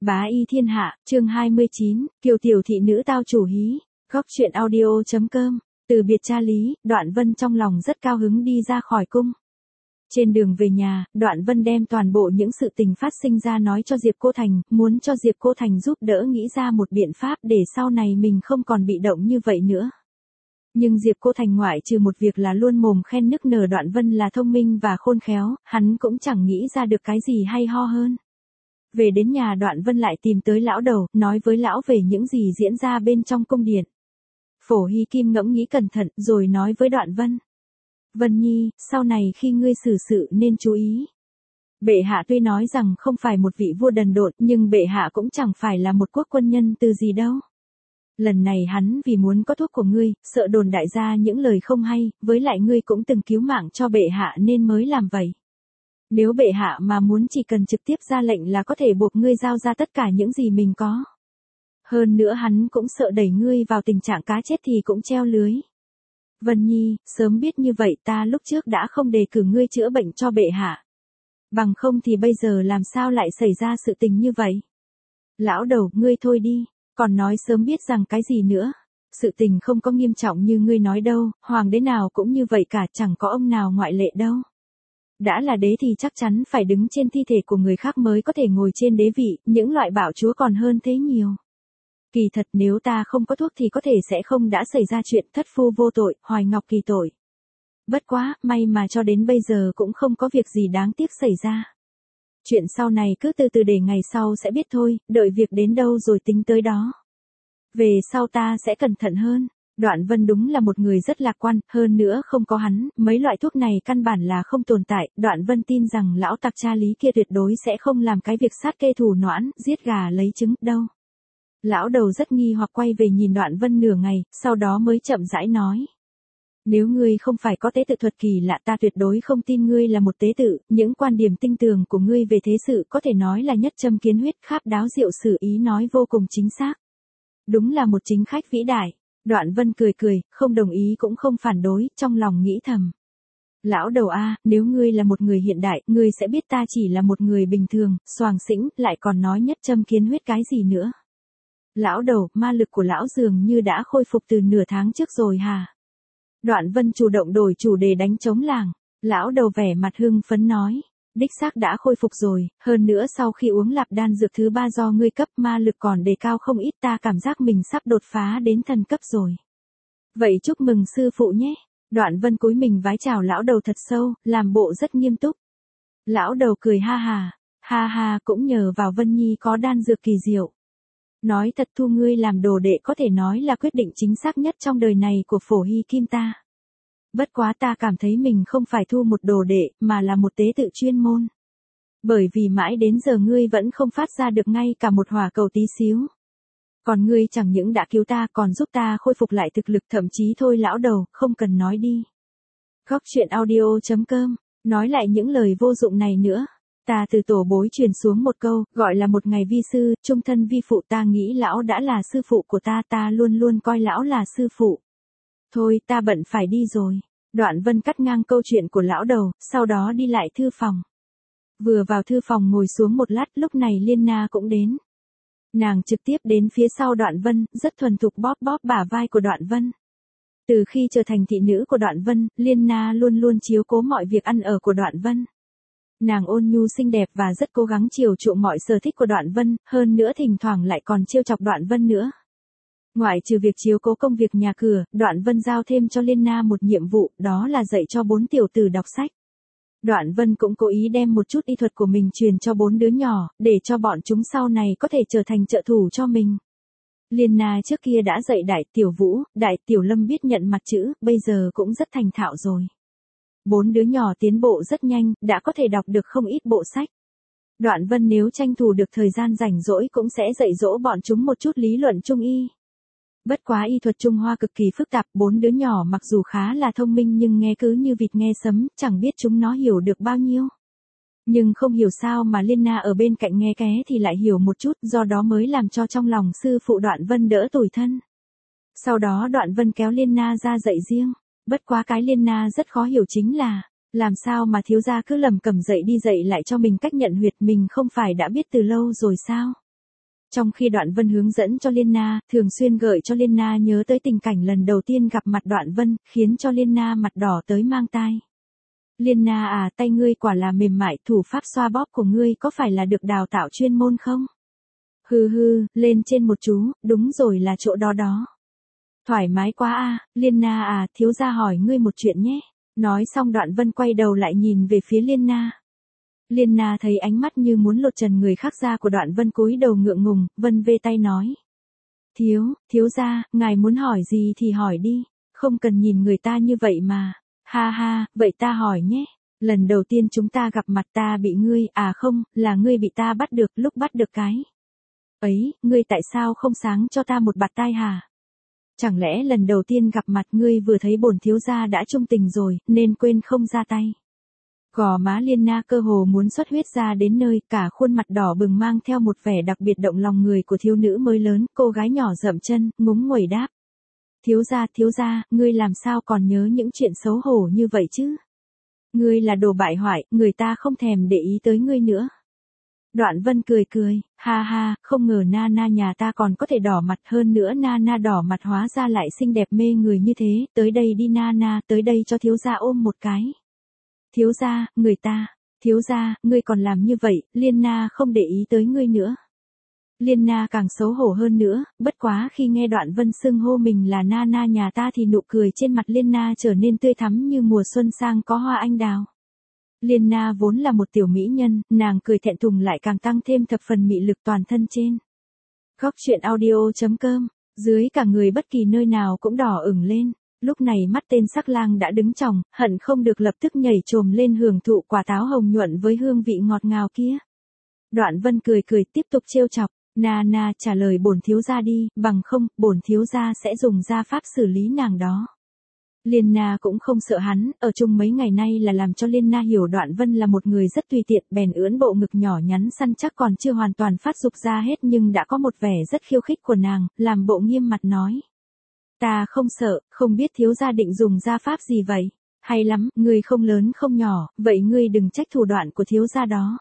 Bá y thiên hạ, chương 29, Kiều tiểu thị nữ tao chủ hí, góc truyện audio.com, từ biệt cha Lý, Đoạn Vân trong lòng rất cao hứng đi ra khỏi cung. Trên đường về nhà, Đoạn Vân đem toàn bộ những sự tình phát sinh ra nói cho Diệp Cô Thành, muốn cho Diệp Cô Thành giúp đỡ nghĩ ra một biện pháp để sau này mình không còn bị động như vậy nữa. Nhưng Diệp Cô Thành ngoại trừ một việc là luôn mồm khen nức nở Đoạn Vân là thông minh và khôn khéo, hắn cũng chẳng nghĩ ra được cái gì hay ho hơn. Về đến nhà Đoạn Vân lại tìm tới lão đầu, nói với lão về những gì diễn ra bên trong cung điện. Phổ Hy Kim ngẫm nghĩ cẩn thận, rồi nói với Đoạn Vân. Vân Nhi, sau này khi ngươi xử sự nên chú ý. Bệ hạ tuy nói rằng không phải một vị vua đần độn, nhưng bệ hạ cũng chẳng phải là một quốc quân nhân từ gì đâu. Lần này hắn vì muốn có thuốc của ngươi, sợ đồn đại ra những lời không hay, với lại ngươi cũng từng cứu mạng cho bệ hạ nên mới làm vậy. Nếu bệ hạ mà muốn chỉ cần trực tiếp ra lệnh là có thể buộc ngươi giao ra tất cả những gì mình có. Hơn nữa hắn cũng sợ đẩy ngươi vào tình trạng cá chết thì cũng treo lưới. Vân Nhi, sớm biết như vậy ta lúc trước đã không đề cử ngươi chữa bệnh cho bệ hạ. Bằng không thì bây giờ làm sao lại xảy ra sự tình như vậy? Lão đầu, ngươi thôi đi, còn nói sớm biết rằng cái gì nữa. Sự tình không có nghiêm trọng như ngươi nói đâu, hoàng đế nào cũng như vậy cả, chẳng có ông nào ngoại lệ đâu. Đã là đế thì chắc chắn phải đứng trên thi thể của người khác mới có thể ngồi trên đế vị, những loại bạo chúa còn hơn thế nhiều. Kỳ thật nếu ta không có thuốc thì có thể sẽ không đã xảy ra chuyện thất phu vô tội, Hoài Ngọc kỳ tội. Bất quá, may mà cho đến bây giờ cũng không có việc gì đáng tiếc xảy ra. Chuyện sau này cứ từ từ để ngày sau sẽ biết thôi, đợi việc đến đâu rồi tính tới đó. Về sau ta sẽ cẩn thận hơn. Đoạn Vân đúng là một người rất lạc quan, hơn nữa không có hắn, mấy loại thuốc này căn bản là không tồn tại. Đoạn Vân tin rằng lão tặc cha Lý kia tuyệt đối sẽ không làm cái việc sát kê thủ noãn, giết gà lấy trứng đâu. Lão đầu rất nghi hoặc quay về nhìn Đoạn Vân nửa ngày, sau đó mới chậm rãi nói. Nếu ngươi không phải có tế tự thuật kỳ lạ ta tuyệt đối không tin ngươi là một tế tự, những quan điểm tinh tường của ngươi về thế sự có thể nói là nhất châm kiến huyết, kháp đáo diệu sử, ý nói vô cùng chính xác. Đúng là một chính khách vĩ đại. Đoạn Vân cười cười, không đồng ý cũng không phản đối, trong lòng nghĩ thầm. Lão đầu a, nếu ngươi là một người hiện đại, ngươi sẽ biết ta chỉ là một người bình thường, xoàng xĩnh, lại còn nói nhất châm kiến huyết cái gì nữa. Lão đầu, ma lực của lão dường như đã khôi phục từ nửa tháng trước rồi hả? Đoạn Vân chủ động đổi chủ đề đánh trống làng. Lão đầu vẻ mặt hưng phấn nói. Đích xác đã khôi phục rồi, hơn nữa sau khi uống lạp đan dược thứ 3 do ngươi cấp ma lực còn đề cao không ít, ta cảm giác mình sắp đột phá đến thần cấp rồi. Vậy chúc mừng sư phụ nhé. Đoạn Vân cúi mình vái chào lão đầu thật sâu, làm bộ rất nghiêm túc. Lão đầu cười ha ha, cũng nhờ vào Vân Nhi có đan dược kỳ diệu. Nói thật thu ngươi làm đồ đệ có thể nói là quyết định chính xác nhất trong đời này của Phổ Hy Kim ta. Bất quá ta cảm thấy mình không phải thu một đồ đệ, mà là một tế tự chuyên môn. Bởi vì mãi đến giờ ngươi vẫn không phát ra được ngay cả một hỏa cầu tí xíu. Còn ngươi chẳng những đã cứu ta còn giúp ta khôi phục lại thực lực, thậm chí thôi lão đầu, không cần nói đi. Góc truyện audio.com, nói lại những lời vô dụng này nữa. Ta từ tổ bối truyền xuống một câu, gọi là một ngày vi sư, trung thân vi phụ, ta nghĩ lão đã là sư phụ của ta, ta luôn luôn coi lão là sư phụ. Thôi ta bận phải đi rồi. Đoạn Vân cắt ngang câu chuyện của lão đầu, sau đó đi lại thư phòng. Vừa vào thư phòng ngồi xuống một lát, lúc này Liên Na cũng đến. Nàng trực tiếp đến phía sau Đoạn Vân, rất thuần thục bóp bóp bả vai của Đoạn Vân. Từ khi trở thành thị nữ của Đoạn Vân, Liên Na luôn luôn chiếu cố mọi việc ăn ở của Đoạn Vân. Nàng ôn nhu xinh đẹp và rất cố gắng chiều chuộng mọi sở thích của Đoạn Vân, hơn nữa thỉnh thoảng lại còn trêu chọc Đoạn Vân nữa. Ngoại trừ việc chiếu cố công việc nhà cửa, Đoạn Vân giao thêm cho Liên Na một nhiệm vụ, đó là dạy cho 4 tiểu tử đọc sách. Đoạn Vân cũng cố ý đem một chút y thuật của mình truyền cho 4 đứa nhỏ, để cho bọn chúng sau này có thể trở thành trợ thủ cho mình. Liên Na trước kia đã dạy Đại Tiểu Vũ, Đại Tiểu Lâm biết nhận mặt chữ, bây giờ cũng rất thành thạo rồi. 4 đứa nhỏ tiến bộ rất nhanh, đã có thể đọc được không ít bộ sách. Đoạn Vân nếu tranh thủ được thời gian rảnh rỗi cũng sẽ dạy dỗ bọn chúng một chút lý luận trung y. Bất quá y thuật Trung Hoa cực kỳ phức tạp, 4 đứa nhỏ mặc dù khá là thông minh nhưng nghe cứ như vịt nghe sấm, chẳng biết chúng nó hiểu được bao nhiêu. Nhưng không hiểu sao mà Liên Na ở bên cạnh nghe ké thì lại hiểu một chút, do đó mới làm cho trong lòng sư phụ Đoạn Vân đỡ tủi thân. Sau đó Đoạn Vân kéo Liên Na ra dạy riêng. Bất quá cái Liên Na rất khó hiểu chính là, làm sao mà thiếu gia cứ lầm cầm dạy đi dạy lại cho mình cách nhận huyệt, mình không phải đã biết từ lâu rồi sao? Trong khi Đoạn Vân hướng dẫn cho Liên Na, thường xuyên gợi cho Liên Na nhớ tới tình cảnh lần đầu tiên gặp mặt Đoạn Vân, khiến cho Liên Na mặt đỏ tới mang tai. Liên Na à, tay ngươi quả là mềm mại, thủ pháp xoa bóp của ngươi có phải là được đào tạo chuyên môn không? Hừ hừ, lên trên một chú, đúng rồi là chỗ đó đó. Thoải mái quá a, Liên Na à, thiếu gia hỏi ngươi một chuyện nhé. Nói xong Đoạn Vân quay đầu lại nhìn về phía Liên Na. Liên Na thấy ánh mắt như muốn lột trần người khác ra của Đoạn Vân, cúi đầu ngượng ngùng, vân vê tay nói. Thiếu gia, ngài muốn hỏi gì thì hỏi đi, không cần nhìn người ta như vậy mà. Ha ha, vậy ta hỏi nhé. Lần đầu tiên chúng ta gặp mặt ta bị ngươi, à không, là ngươi bị ta bắt được, lúc bắt được cái ấy, ngươi tại sao không sáng cho ta một bạt tai hả? Chẳng lẽ lần đầu tiên gặp mặt ngươi vừa thấy bổn thiếu gia đã trung tình rồi, nên quên không ra tay? Gò má Liên Na cơ hồ muốn xuất huyết ra đến nơi, cả khuôn mặt đỏ bừng mang theo một vẻ đặc biệt động lòng người của thiếu nữ mới lớn, cô gái nhỏ dậm chân, ngúng nguẩy đáp. Thiếu gia, ngươi làm sao còn nhớ những chuyện xấu hổ như vậy chứ? Ngươi là đồ bại hoại, người ta không thèm để ý tới ngươi nữa. Đoạn Vân cười cười, ha ha, không ngờ Nana nhà ta còn có thể đỏ mặt, hơn nữa Nana đỏ mặt hóa ra lại xinh đẹp mê người như thế, tới đây đi Nana, tới đây cho thiếu gia ôm một cái. Thiếu gia, ngươi còn làm như vậy, Liên Na không để ý tới ngươi nữa. Liên Na càng xấu hổ hơn nữa, bất quá khi nghe Đoạn Vân xưng hô mình là Nana nhà ta thì nụ cười trên mặt Liên Na trở nên tươi thắm như mùa xuân sang có hoa anh đào. Liên Na vốn là một tiểu mỹ nhân, nàng cười thẹn thùng lại càng tăng thêm thập phần mị lực toàn thân trên. Góc truyện audio.com, dưới cả người bất kỳ nơi nào cũng đỏ ửng lên. Lúc này mắt tên sắc lang đã đứng chòng, hận không được lập tức nhảy chồm lên hưởng thụ quả táo hồng nhuận với hương vị ngọt ngào kia. Đoạn Vân cười cười tiếp tục trêu chọc, Na trả lời bổn thiếu gia đi, bằng không, bổn thiếu gia sẽ dùng gia pháp xử lý nàng đó. Liên Na cũng không sợ hắn, ở chung mấy ngày nay là làm cho Liên Na hiểu Đoạn Vân là một người rất tùy tiện, bèn ưỡn bộ ngực nhỏ nhắn săn chắc còn chưa hoàn toàn phát dục ra hết nhưng đã có một vẻ rất khiêu khích của nàng, làm bộ nghiêm mặt nói. Ta không sợ, không biết thiếu gia định dùng gia pháp gì vậy? Hay lắm, ngươi không lớn không nhỏ, vậy ngươi đừng trách thủ đoạn của thiếu gia đó.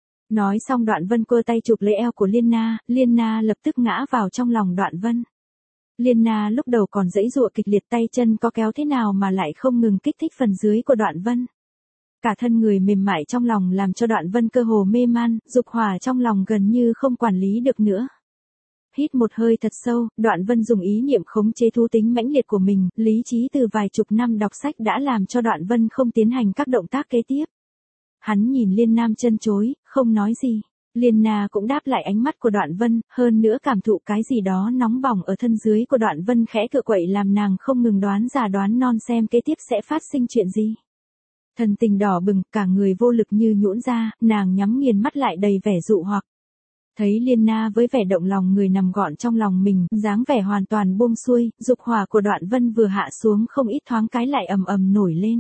Nói xong Đoạn Vân quơ tay chụp lấy eo của Liên Na lập tức ngã vào trong lòng Đoạn Vân. Liên Na lúc đầu còn giãy giụa kịch liệt, tay chân có kéo thế nào mà lại không ngừng kích thích phần dưới của Đoạn Vân. Cả thân người mềm mại trong lòng làm cho Đoạn Vân cơ hồ mê man, dục hỏa trong lòng gần như không quản lý được nữa. Hít một hơi thật sâu, Đoạn Vân dùng ý niệm khống chế thú tính mãnh liệt của mình, lý trí từ vài chục năm đọc sách đã làm cho Đoạn Vân không tiến hành các động tác kế tiếp. Hắn nhìn Liên Nam chân chối, không nói gì. Liên Na cũng đáp lại ánh mắt của Đoạn Vân, hơn nữa cảm thụ cái gì đó nóng bỏng ở thân dưới của Đoạn Vân khẽ cựa quậy làm nàng không ngừng đoán già đoán non xem kế tiếp sẽ phát sinh chuyện gì. Thần tình đỏ bừng, cả người vô lực như nhũn ra, nàng nhắm nghiền mắt lại đầy vẻ dụ hoặc. Thấy Liên Na với vẻ động lòng người nằm gọn trong lòng mình, dáng vẻ hoàn toàn buông xuôi, dục hỏa của Đoạn Vân vừa hạ xuống không ít thoáng cái lại ầm ầm nổi lên.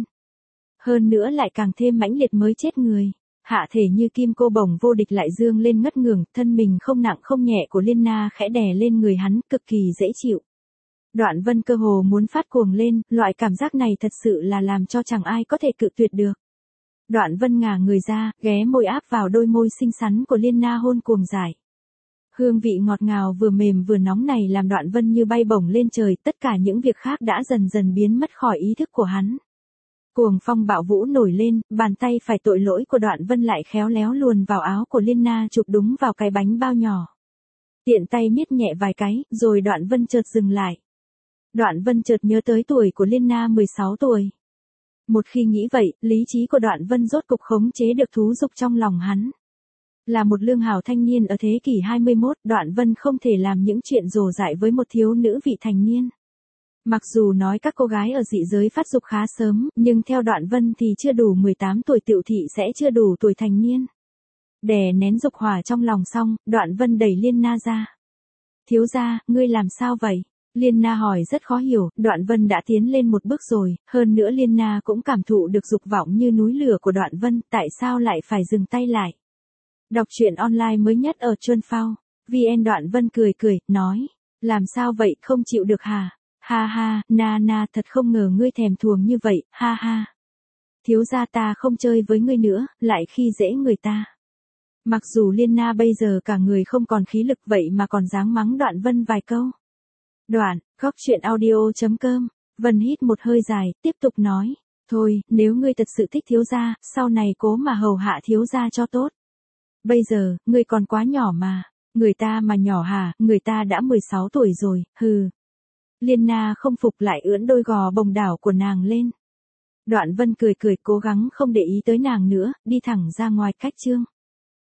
Hơn nữa lại càng thêm mãnh liệt mới chết người. Hạ thể như kim cô bồng vô địch lại dương lên ngất ngưởng, thân mình không nặng không nhẹ của Liên Na khẽ đè lên người hắn, cực kỳ dễ chịu. Đoạn Vân cơ hồ muốn phát cuồng lên, loại cảm giác này thật sự là làm cho chẳng ai có thể cự tuyệt được. Đoạn Vân ngả người ra, ghé môi áp vào đôi môi xinh xắn của Liên Na hôn cuồng dại. Hương vị ngọt ngào vừa mềm vừa nóng này làm Đoạn Vân như bay bổng lên trời, tất cả những việc khác đã dần dần biến mất khỏi ý thức của hắn. Cuồng phong bạo vũ nổi lên, bàn tay phải tội lỗi của Đoạn Vân lại khéo léo luồn vào áo của Liên Na chụp đúng vào cái bánh bao nhỏ. Tiện tay miết nhẹ vài cái, rồi Đoạn Vân chợt dừng lại. Đoạn Vân chợt nhớ tới tuổi của Liên Na 16 tuổi. Một khi nghĩ vậy, lý trí của Đoạn Vân rốt cục khống chế được thú dục trong lòng hắn. Là một lương hào thanh niên ở thế kỷ 21, Đoạn Vân không thể làm những chuyện rồ dại với một thiếu nữ vị thành niên. Mặc dù nói các cô gái ở dị giới phát dục khá sớm, nhưng theo Đoạn Vân thì chưa đủ 18 tuổi tiểu thị sẽ chưa đủ tuổi thành niên. Đè nén dục hỏa trong lòng xong, Đoạn Vân đẩy Liên Na ra. Thiếu gia, ngươi làm sao vậy? Liên Na hỏi rất khó hiểu, Đoạn Vân đã tiến lên một bước rồi, hơn nữa Liên Na cũng cảm thụ được dục vọng như núi lửa của Đoạn Vân, tại sao lại phải dừng tay lại? Đọc truyện online mới nhất ở Chuan Phao. VN Đoạn Vân cười cười, nói, làm sao vậy, không chịu được hả? Ha ha, Na thật không ngờ ngươi thèm thuồng như vậy, ha ha. Thiếu gia ta không chơi với ngươi nữa, lại khi dễ người ta. Mặc dù Liên Na bây giờ cả người không còn khí lực vậy mà còn dáng mắng Đoạn Vân vài câu. Đoạn, góc chuyện audio.com, Vân hít một hơi dài, tiếp tục nói. Thôi, nếu ngươi thật sự thích thiếu gia, sau này cố mà hầu hạ thiếu gia cho tốt. Bây giờ, ngươi còn quá nhỏ mà. Người ta mà nhỏ hả, người ta đã 16 tuổi rồi, hừ. Liên Na không phục lại ưỡn đôi gò bồng đảo của nàng lên. Đoạn Vân cười cười cố gắng không để ý tới nàng nữa, đi thẳng ra ngoài cách trương.